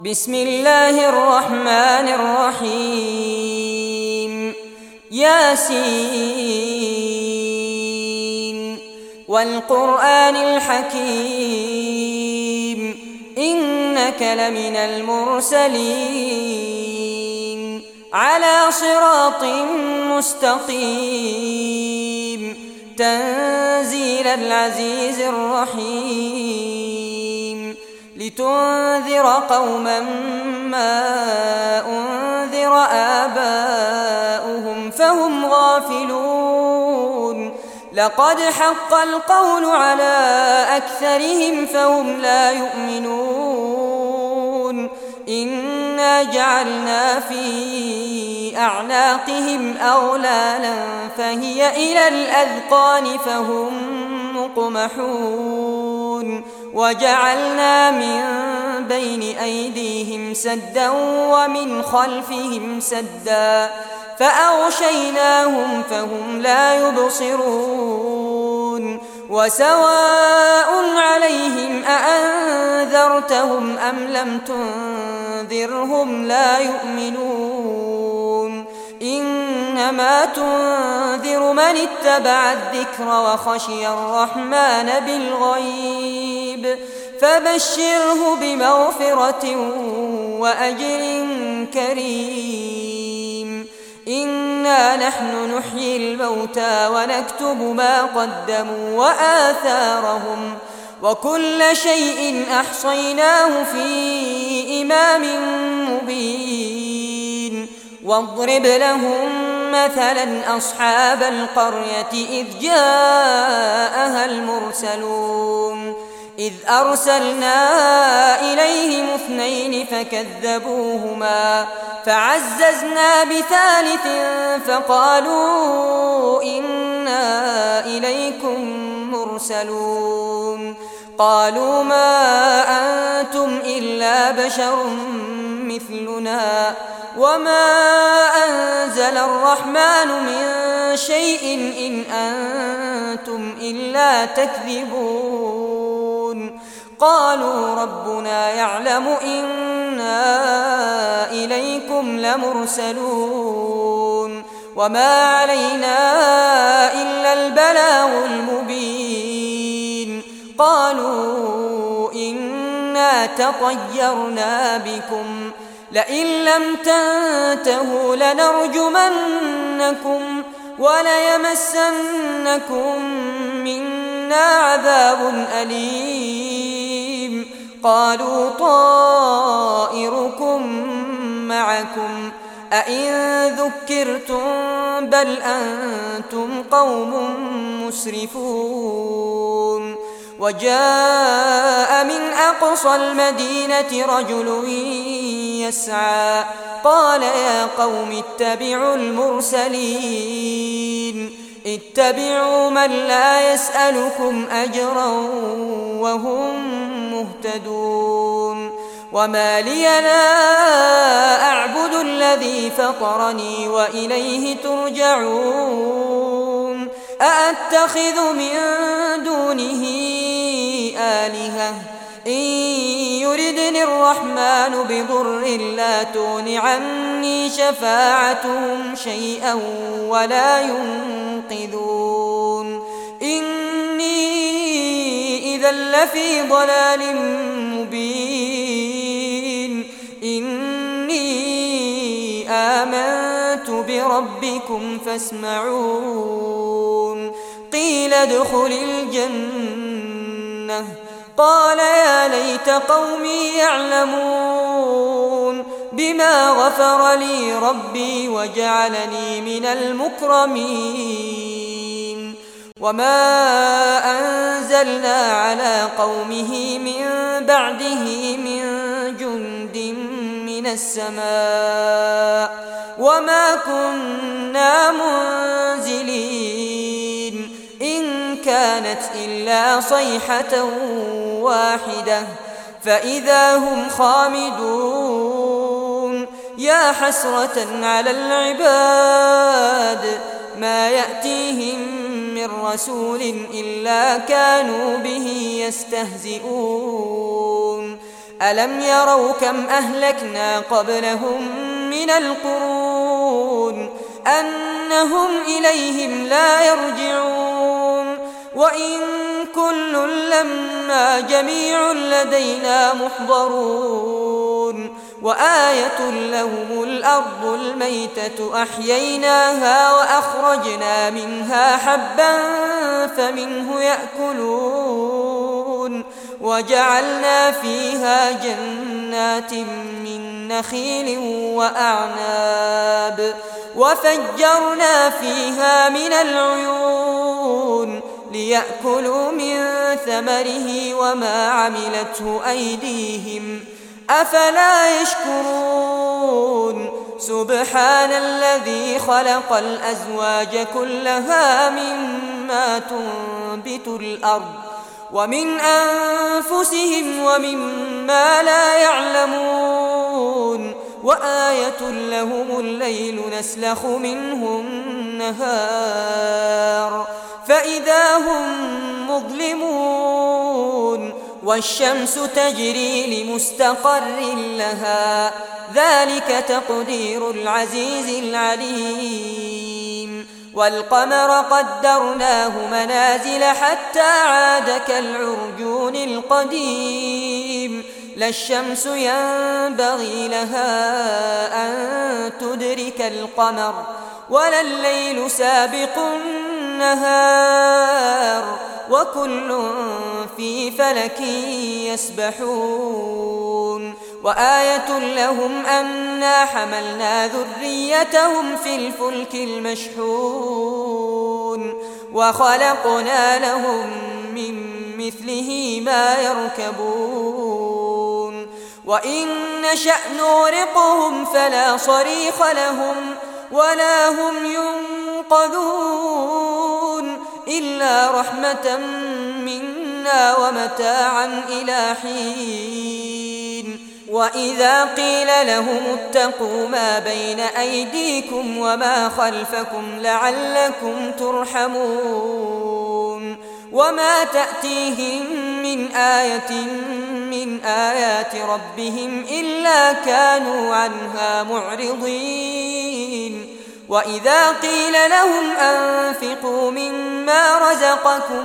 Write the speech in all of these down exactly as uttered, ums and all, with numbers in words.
بسم الله الرحمن الرحيم ياسين والقرآن الحكيم إنك لمن المرسلين على صراط مستقيم تنزيل العزيز الرحيم لتنذر قوما ما أنذر آباؤهم فهم غافلون لقد حق القول على أكثرهم فهم لا يؤمنون إنا جعلنا في أعناقهم أغلالا فهي إلى الأذقان فهم مقمحون وجعلنا من بين أيديهم سدا ومن خلفهم سدا فأغشيناهم فهم لا يبصرون وسواء عليهم أأنذرتهم أم لم تنذرهم لا يؤمنون إنما تنذر من اتبع الذكر وخشي الرحمن بالغيب فبشره بمغفرة وأجر كريم إنا نحن نحيي الموتى ونكتب ما قدموا وآثارهم وكل شيء أحصيناه في إمام مبين واضرب لهم مثلا أصحاب القرية إذ جاءها المرسلون إذ أرسلنا إليهم اثنين فكذبوهما فعززنا بثالث فقالوا إنا إليكم مرسلون قالوا ما أنتم إلا بشر مثلنا وما أنزل الرحمن من شيء إن أنتم إلا تكذبون قالوا ربنا يعلم إنا إليكم لمرسلون وما علينا إلا البلاغ المبين قالوا إنا تطيرنا بكم لئن لم تنتهوا لنرجمنكم وليمسنكم منا عذاب أليم قالوا طائركم معكم أئن ذكرتم بل أنتم قوم مسرفون وجاء من أقصى المدينة رجل يسعى قال يا قوم اتبعوا المرسلين اتبعوا من لا يسألكم أجرا وهم مهتدون وما لي لا أعبد الذي فطرني وإليه ترجعون أأتخذ من دونه آلهة إن يردني الرحمن بضر لا تغن عني شفاعتهم شيئا ولا ينقذون إني إذا لفي ضلال مبين إني آمنت بربكم فاسمعون قيل ادخل الجنة قال يا ليت قومي يعلمون بما غفر لي ربي وجعلني من المكرمين وما أنزلنا على قومه من بعده من جند من السماء وما كنا منزلين إن كانت إلا صيحة واحدة فإذا هم خامدون يا حسرة على العباد ما يأتيهم من رسول إلا كانوا به يستهزئون ألم يروا كم أهلكنا قبلهم من القرون أنهم إليهم لا يرجعون وإن كل لما جميع لدينا محضرون وآية لهم الأرض الميتة أحييناها وأخرجنا منها حبا فمنه يأكلون وجعلنا فيها جنات من نخيل وأعناب وفجرنا فيها من العيون ليأكلوا من ثمره وما عملته أيديهم أفلا يشكرون سبحان الذي خلق الأزواج كلها مما تنبت الأرض ومن أنفسهم ومما لا يعلمون وآية لهم الليل نسلخ منه النهار فإذا هم مظلمون والشمس تجري لمستقر لها ذلك تقدير العزيز العليم والقمر قدرناه منازل حتى عاد كالعرجون القديم لا الشمس ينبغي لها أن تدرك القمر ولا الليل سابق النهار وكل في فلك يسبحون وآية لهم أنا حملنا ذريتهم في الفلك المشحون وخلقنا لهم من مثله ما يركبون وإن نشأ نغرقهم فلا صريخ لهم ولا هم ينقذون إلا رحمة منا ومتاعا إلى حين وإذا قيل لهم اتقوا ما بين أيديكم وما خلفكم لعلكم ترحمون وما تأتيهم من آية من آيات ربهم إلا كانوا عنها معرضين وإذا قيل لهم أنفقوا مما رزقكم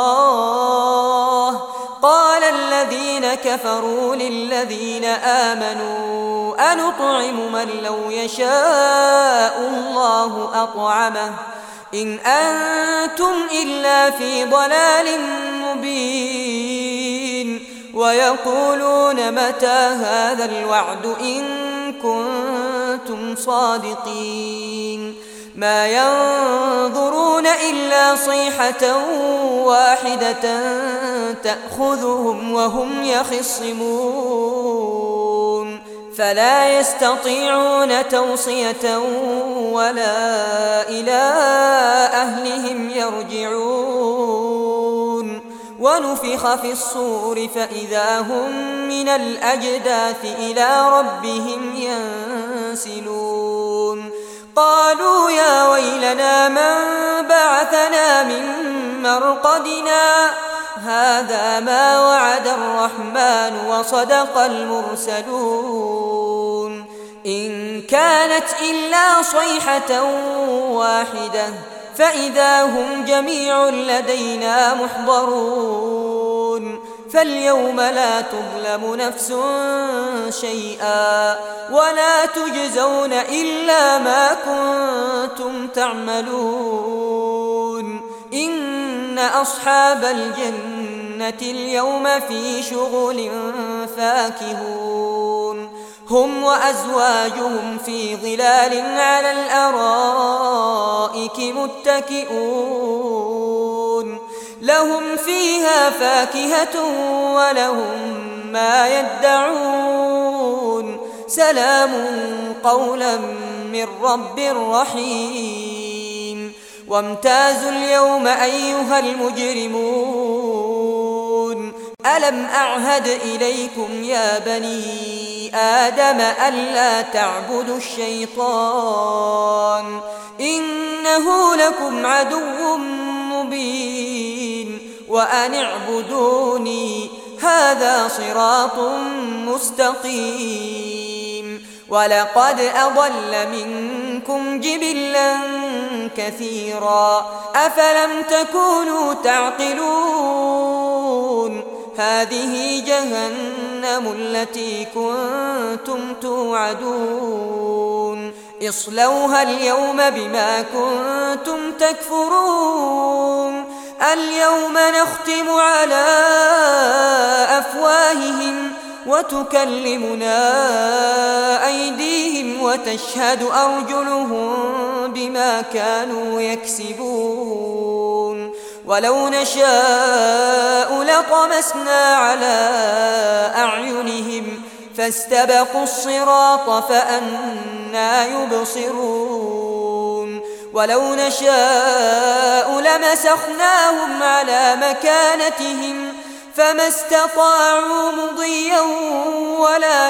الله قال الذين كفروا للذين آمنوا أنطعم من لو يشاء الله أطعمه إن أنتم إلا في ضلال مبين ويقولون متى هذا الوعد إن كنتم صادقين ما ينظرون إلا صيحة واحدة تأخذهم وهم يخصمون فلا يستطيعون توصية ولا إلى أهلهم يرجعون ونفخ في الصور فإذا هم من الأجداث إلى ربهم ينسلون قالوا يا ويلنا من بعثنا من مرقدنا هذا ما وعد الرحمن وصدق المرسلون إن كانت إلا صيحة واحدة فإذا هم جميع لدينا محضرون فاليوم لا تظلم نفس شيئا ولا تجزون إلا ما كنتم تعملون إن أصحاب الجنة اليوم في شغل فاكهون هم وأزواجهم في ظلال على الأرائك متكئون لهم فيها فاكهة ولهم ما يدعون سلام قولا من رب رحيم وامتازوا اليوم أيها المجرمون ألم أعهد إليكم يا بني آدم ألا تعبدوا الشيطان إنه لكم عدو مبين وأن اعبدوني هذا صراط مستقيم ولقد أضل منكم جبلا كثيرا أفلم تكونوا تعقلون هذه جهنم التي كنتم توعدون اصلوها اليوم بما كنتم تكفرون اليوم نختم على أفواههم وتكلمنا أيديهم وتشهد أرجلهم بما كانوا يكسبون ولو نشاء لطمسنا على أعينهم فاستبقوا الصراط فأنى يبصرون ولو نشاء لمسخناهم على مكانتهم فما استطاعوا مضيا ولا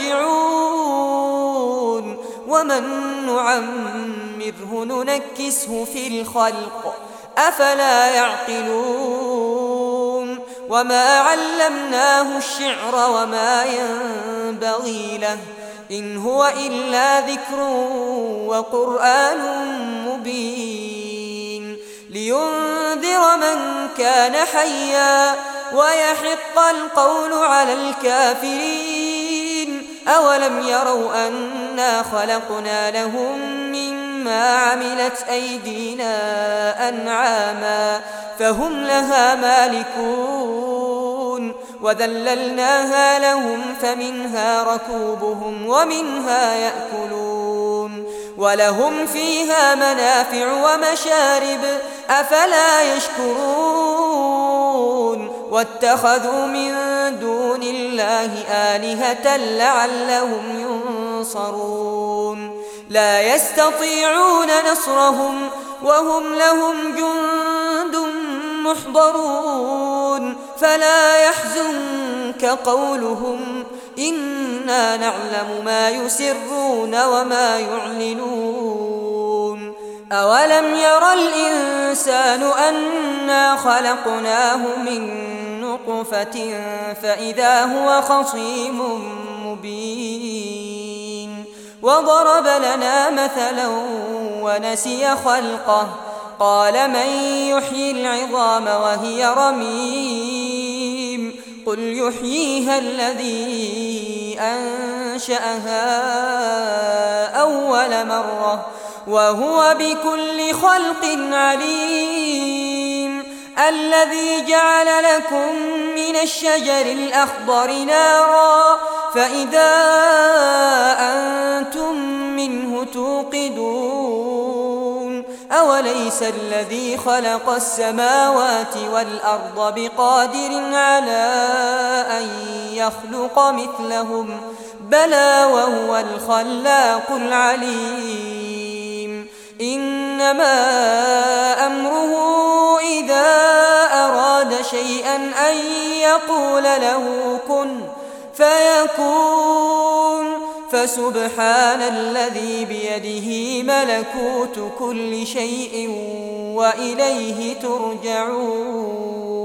يرجعون ومن نعمره ننكسه في الخلق أفلا يعقلون وما علمناه الشعر وما ينبغي له إن هو إلا ذكر وقرآن مبين لينذر من كان حيا ويحق القول على الكافرين أولم يروا أنا خلقنا لهم مما عملت أيدينا أنعاما فهم لها مالكون وذللناها لهم فمنها ركوبهم ومنها يأكلون ولهم فيها منافع ومشارب أفلا يشكرون واتخذوا من دون الله آلهة لعلهم ينصرون لا يستطيعون نصرهم وهم لهم جند محضرون فلا يحزنك قولهم إنا نعلم ما يسرون وما يعلنون أولم ير الإنسان أنا خلقناه من نطفة فإذا هو خصيم مبين وضرب لنا مثلا ونسي خلقه قال من يحيي العظام وهي رميم قل يحييها الذي أنشأها أول مرة وهو بكل خلق عليم الذي جعل لكم من الشجر الأخضر نارا فإذا أنتم منه توقدون أوليس الذي خلق السماوات والأرض بقادر على أن يخلق مثلهم بلى وهو الخلاق العليم إنما أمره إذا أراد شيئا أن يقول له كن فيكون فسبحان الذي بيده ملكوت كل شيء وإليه ترجعون.